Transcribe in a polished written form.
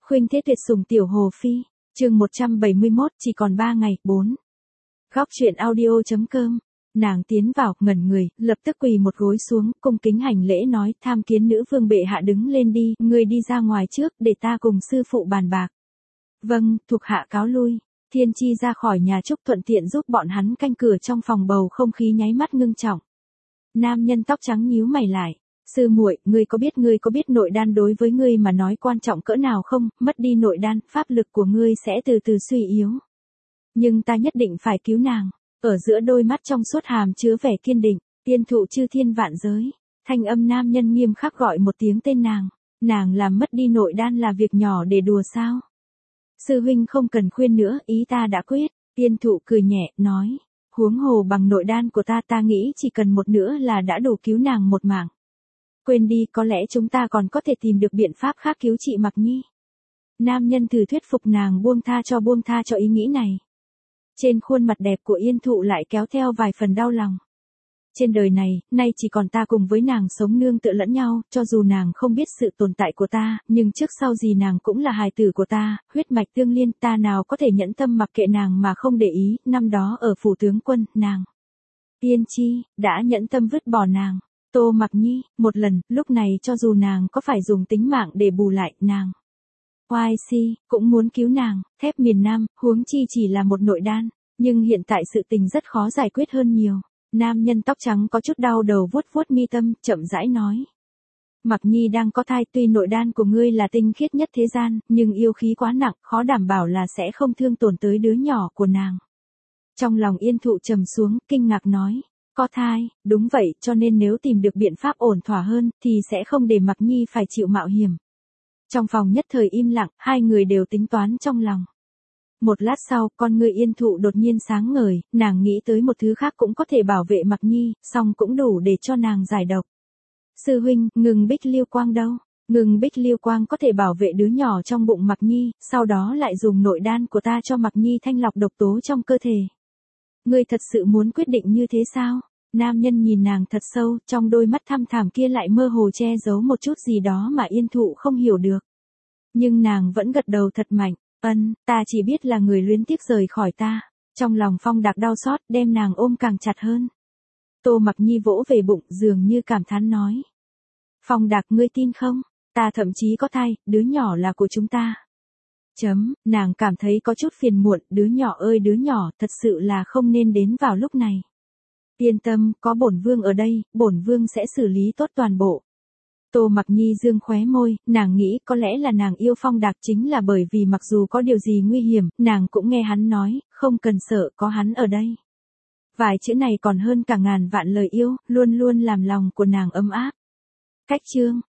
Khuynh Thế Tuyệt sủng tiểu Hồ Phi, chương 171, chỉ còn 3 ngày, 4. Góc truyện audio.com. Nàng tiến vào, ngẩn người, lập tức quỳ một gối xuống, cung kính hành lễ nói, tham kiến nữ vương bệ hạ, đứng lên đi, người đi ra ngoài trước, để ta cùng sư phụ bàn bạc. Vâng, thuộc hạ cáo lui. Thiên Chi ra khỏi nhà Trúc, thuận tiện giúp bọn hắn canh cửa, trong phòng bầu không khí nháy mắt ngưng trọng. Nam nhân tóc trắng nhíu mày lại. Sư muội, ngươi có biết nội đan đối với ngươi mà nói quan trọng cỡ nào không? Mất đi nội đan, pháp lực của ngươi sẽ từ từ suy yếu. Nhưng ta nhất định phải cứu nàng. Ở giữa đôi mắt trong suốt hàm chứa vẻ kiên định, tiên thụ chư thiên vạn giới. Thanh âm nam nhân nghiêm khắc gọi một tiếng tên nàng. Nàng làm mất đi nội đan là việc nhỏ để đùa sao? Sư huynh không cần khuyên nữa, ý ta đã quyết. Tiên thụ cười nhẹ, nói. Huống hồ bằng nội đan của ta nghĩ chỉ cần một nữa là đã đủ cứu nàng một mạng. Quên đi, có lẽ chúng ta còn có thể tìm được biện pháp khác cứu chị Mặc Nhi. Nam nhân thử thuyết phục nàng buông tha cho ý nghĩ này. Trên khuôn mặt đẹp của Yên Thụ lại kéo theo vài phần đau lòng. Trên đời này, nay chỉ còn ta cùng với nàng sống nương tựa lẫn nhau, cho dù nàng không biết sự tồn tại của ta, nhưng trước sau gì nàng cũng là hài tử của ta, huyết mạch tương liên, ta nào có thể nhẫn tâm mặc kệ nàng mà không để ý, năm đó ở phủ tướng quân, nàng. Tiên Chi, đã nhẫn tâm vứt bỏ nàng. Tô Mặc Nhi, một lần, lúc này cho dù nàng có phải dùng tính mạng để bù lại, nàng. Oai si, cũng muốn cứu nàng, thép miền Nam, huống chi chỉ là một nội đan, nhưng hiện tại sự tình rất khó giải quyết hơn nhiều. Nam nhân tóc trắng có chút đau đầu vuốt mi tâm, chậm rãi nói. Mặc Nhi đang có thai, tuy nội đan của ngươi là tinh khiết nhất thế gian, nhưng yêu khí quá nặng, khó đảm bảo là sẽ không thương tổn tới đứa nhỏ của nàng. Trong lòng Yên Thụ trầm xuống, kinh ngạc nói. Có thai, đúng vậy, cho nên nếu tìm được biện pháp ổn thỏa hơn, thì sẽ không để Mặc Nhi phải chịu mạo hiểm. Trong phòng nhất thời im lặng, hai người đều tính toán trong lòng. Một lát sau, con ngươi Yên Thụ đột nhiên sáng ngời, nàng nghĩ tới một thứ khác cũng có thể bảo vệ Mặc Nhi, song cũng đủ để cho nàng giải độc. Sư huynh, ngừng bích liêu quang đâu? Ngừng bích liêu quang có thể bảo vệ đứa nhỏ trong bụng Mặc Nhi, sau đó lại dùng nội đan của ta cho Mặc Nhi thanh lọc độc tố trong cơ thể. Ngươi thật sự muốn quyết định như thế sao? Nam nhân nhìn nàng thật sâu, trong đôi mắt thăm thẳm kia lại mơ hồ che giấu một chút gì đó mà Yên Thụ không hiểu được. Nhưng nàng vẫn gật đầu thật mạnh, ta chỉ biết là người luyến tiếc rời khỏi ta. Trong lòng Phong Đạc đau xót, đem nàng ôm càng chặt hơn. Tô Mặc Nhi vỗ về bụng, dường như cảm thán nói. Phong Đạc, ngươi tin không? Ta thậm chí có thai, đứa nhỏ là của chúng ta. Nàng cảm thấy có chút phiền muộn, đứa nhỏ ơi đứa nhỏ, thật sự là không nên đến vào lúc này. Yên tâm, có bổn vương ở đây, bổn vương sẽ xử lý tốt toàn bộ. Tô Mặc Nhi dương khóe môi, nàng nghĩ có lẽ là nàng yêu Phong Đạc chính là bởi vì mặc dù có điều gì nguy hiểm, nàng cũng nghe hắn nói, không cần sợ, có hắn ở đây. Vài chữ này còn hơn cả ngàn vạn lời yêu, luôn luôn làm lòng của nàng ấm áp. Cách chương